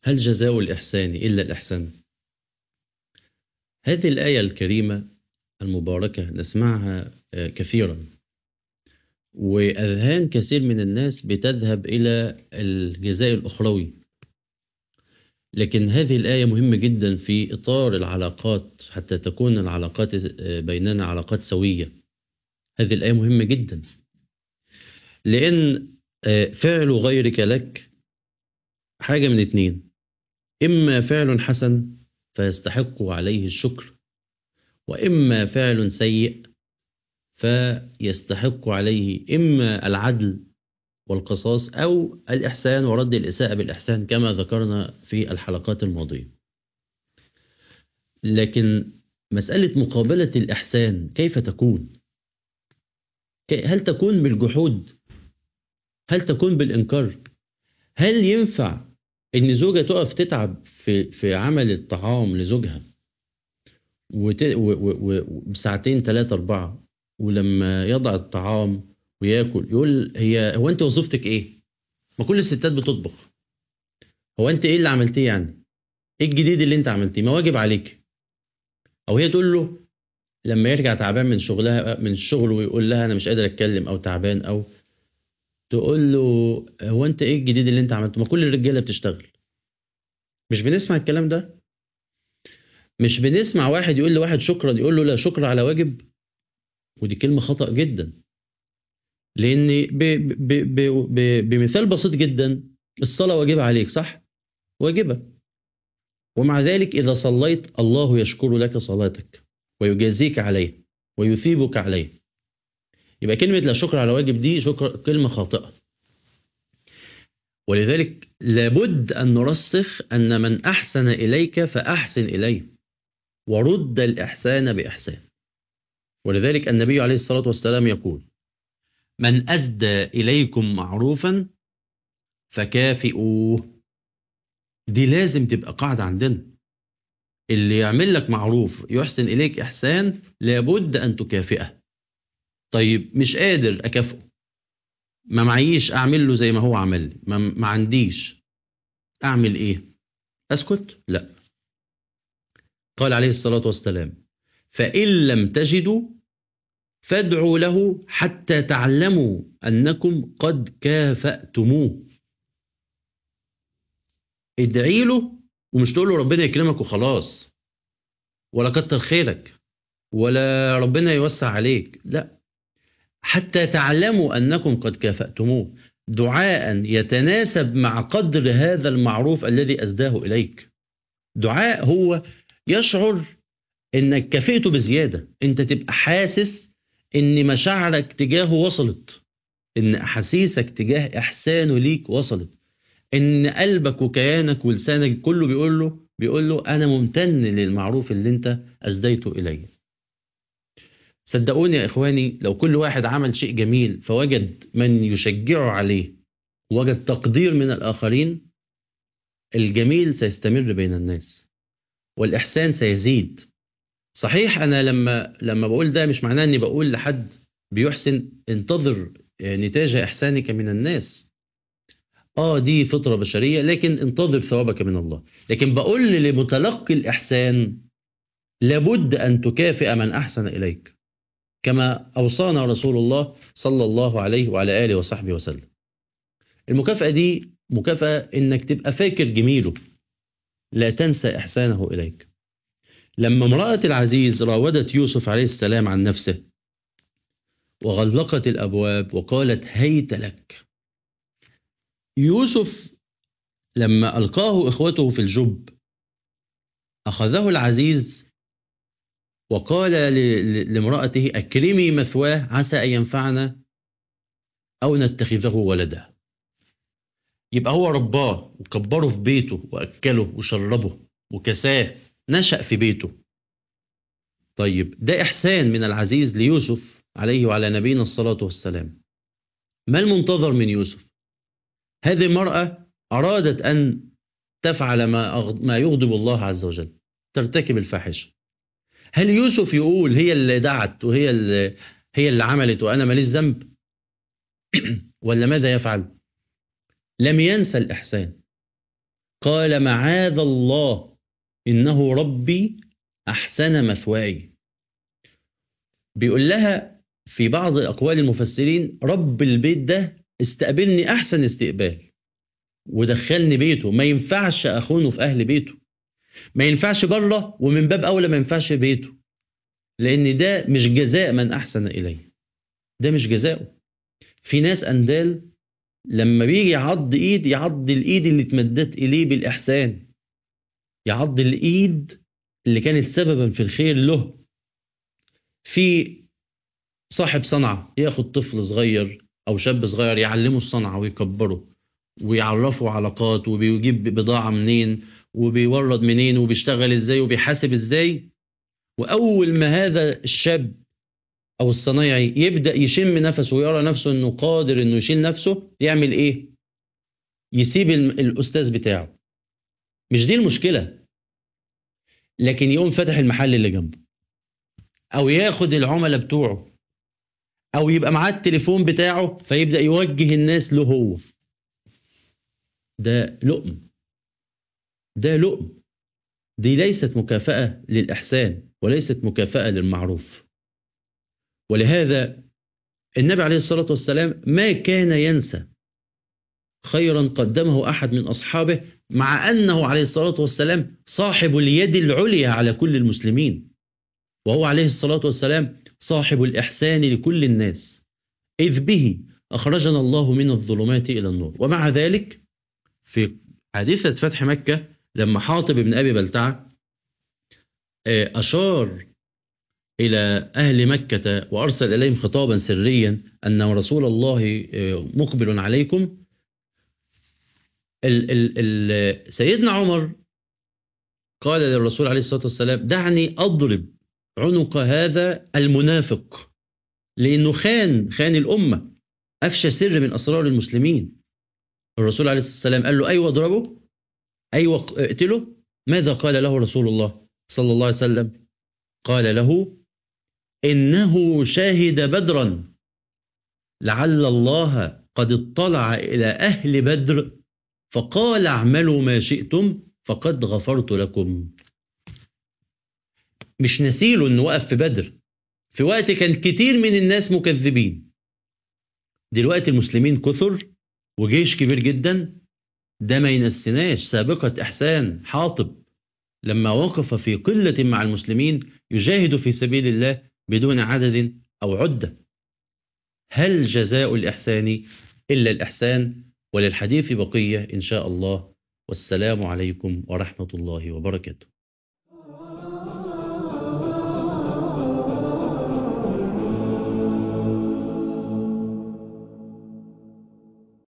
هل جزاء الإحسان إلا الإحسان؟ هذه الآية الكريمة المباركة نسمعها كثيرا، وأذهان كثير من الناس بتذهب إلى الجزاء الأخروي. لكن هذه الآية مهمة جدا في إطار العلاقات حتى تكون العلاقات بيننا علاقات سوية. هذه الآية مهمة جدا، لأن فعل غيرك لك حاجة من اتنين: إما فعل حسن فيستحق عليه الشكر، وإما فعل سيء فيستحق عليه إما العدل والقصاص أو الإحسان ورد الإساءة بالإحسان كما ذكرنا في الحلقات الماضية. لكن مسألة مقابلة الإحسان كيف تكون؟ هل تكون بالجحود؟ هل تكون بالإنكار؟ هل ينفع إن زوجة تقف تتعب في عمل الطعام لزوجها وساعتين ثلاثة أربعة، ولما يضع الطعام وياكل يقول هو أنت وظيفتك إيه؟ ما كل الستات بتطبخ. هو أنت إيه اللي عملتيه يعني؟ إيه الجديد اللي أنت عملتيه؟ ما واجب عليك. أو هي تقول له لما يرجع تعبان من الشغل ويقول لها أنا مش قادر أتكلم أو تعبان، أو تقول له هو أنت إيه الجديد اللي أنت عملته؟ ما كل الرجالة بتشتغل. مش بنسمع الكلام ده؟ مش بنسمع واحد يقول لواحد شكرا يقول له لا شكر على واجب؟ ودي كلمة خطأ جدا. لأن بمثال بسيط جدا، الصلاة واجبة عليك صح؟ واجبة. ومع ذلك إذا صليت الله يشكر لك صلاتك ويجازيك عليه ويثيبك عليه. يبقى كلمة لا شكر على واجب دي كلمة خاطئة. ولذلك لابد أن نرسخ أن من أحسن إليك فأحسن إليه، ورد الإحسان بإحسان. ولذلك النبي عليه الصلاة والسلام يقول: من أسدى إليكم معروفا فكافئوه. دي لازم تبقى قاعدة عندنا. اللي يعمل لك معروف يحسن إليك إحسان لابد أن تكافئه. طيب مش قادر أكافئه، ما معيش أعمل له زي ما هو عمل لي، ما عنديش، أعمل إيه؟ أسكت؟ لا. قال عليه الصلاة والسلام: فإن لم تجدوا فادعوا له حتى تعلموا أنكم قد كافأتموه. ادعي له، ومش تقول له ربنا يكرمك وخلاص، ولا كتر خيرك، ولا ربنا يوسع عليك، لا، حتى تعلموا أنكم قد كافأتموه، دعاء يتناسب مع قدر هذا المعروف الذي أسداه إليك. دعاء هو يشعر إنك كافئته بزيادة، أنت تبقى حاسس إن مشاعرك تجاهه وصلت، إن أحاسيسك تجاه إحسانه ليك وصلت، إن قلبك وكيانك ولسانك كله بيقول له أنا ممتن للمعروف اللي أنت أسديته إلي. صدقوني يا إخواني، لو كل واحد عمل شيء جميل فوجد من يشجعه عليه، وجد تقدير من الآخرين، الجميل سيستمر بين الناس والإحسان سيزيد. صحيح أنا لما بقول ده مش معناه أني بقول لحد بيحسن انتظر نتاج إحسانك من الناس. دي فطرة بشرية، لكن انتظر ثوابك من الله. لكن بقول لمتلقي الإحسان لابد أن تكافئ من أحسن إليك، كما أوصانا رسول الله صلى الله عليه وعلى آله وصحبه وسلم. المكافأة دي مكافأة إنك تبقى فاكر جميله، لا تنسى إحسانه إليك. لما امرأة العزيز راودت يوسف عليه السلام عن نفسه وغلقت الأبواب وقالت هيت لك، يوسف لما ألقاه إخوته في الجب أخذه العزيز وقال لامرأته أكرمي مثواه عسى أن ينفعنا أو نتخذه ولدا. يبقى هو رباه وكبره في بيته وأكله وشربه وكساه، نشأ في بيته. طيب ده إحسان من العزيز ليوسف عليه وعلى نبينا الصلاة والسلام. ما المنتظر من يوسف؟ هذه المرأة أرادت أن تفعل ما يغضب الله عز وجل، ترتكب الفاحشة. هل يوسف يقول هي اللي دعت هي اللي عملت وأنا ماليش ذنب؟ ولا ماذا يفعل؟ لم ينسى الإحسان، قال معاذ الله إنه ربي أحسن مثواي. بيقول لها في بعض أقوال المفسرين رب البيت ده استقبلني أحسن استقبال ودخلني بيته، ما ينفعش أخونه في أهل بيته، ما ينفعش بره، ومن باب أولى ما ينفعش بيته، لأن ده مش جزاء من أحسن إليه، ده مش جزاؤه. في ناس أندال لما بيجي يعض إيد يعض الإيد اللي اتمدت إليه بالإحسان، يعض الإيد اللي كانت سببا في الخير له. في صاحب صنعة ياخد طفل صغير أو شاب صغير يعلمه الصنعة ويكبره ويعرفه علاقات وبيجيب بضاعة منين وبيورد منين وبيشتغل ازاي وبيحاسب ازاي. وأول ما هذا الشاب أو الصنايعي يبدأ يشم نفسه ويرى نفسه أنه قادر أنه يشيل نفسه، يعمل إيه؟ يسيب الأستاذ بتاعه. مش دي المشكلة، لكن يقوم فتح المحل اللي جنبه، أو ياخد العملاء بتوعه، أو يبقى معاه التليفون بتاعه فيبدأ يوجه الناس له هو. ده لؤم، ده لؤم. دي ليست مكافأة للإحسان وليست مكافأة للمعروف. ولهذا النبي عليه الصلاة والسلام ما كان ينسى خيرا قدمه أحد من أصحابه، مع أنه عليه الصلاة والسلام صاحب اليد العليا على كل المسلمين، وهو عليه الصلاة والسلام صاحب الإحسان لكل الناس، إذ به أخرجنا الله من الظلمات إلى النور. ومع ذلك في حادثة فتح مكة لما حاطب بن أبي بلتعة أشار إلى أهل مكة وأرسل إليهم خطابا سريا أن رسول الله مقبل عليكم، سيدنا عمر قال للرسول عليه الصلاة والسلام دعني أضرب عنق هذا المنافق، لأنه خان الأمة، أفشى سر من أسرار المسلمين. الرسول عليه الصلاة والسلام قال له أيوة اضربه، أيوة اقتله. ماذا قال له رسول الله صلى الله عليه وسلم؟ قال له إنه شاهد بدرا، لعل الله قد اطلع إلى أهل بدر فقال اعملوا ما شئتم فقد غفرت لكم. مش نسيله انه وقف في بدر في وقت كان كتير من الناس مكذبين. دلوقتي المسلمين كثر وجيش كبير جدا، ده ما ينسيناش سابقة إحسان حاطب لما وقف في قلة مع المسلمين يجاهد في سبيل الله بدون عدد أو عدة. هل جزاء الإحسان إلا الإحسان؟ وللحديث بقية إن شاء الله، والسلام عليكم ورحمة الله وبركاته.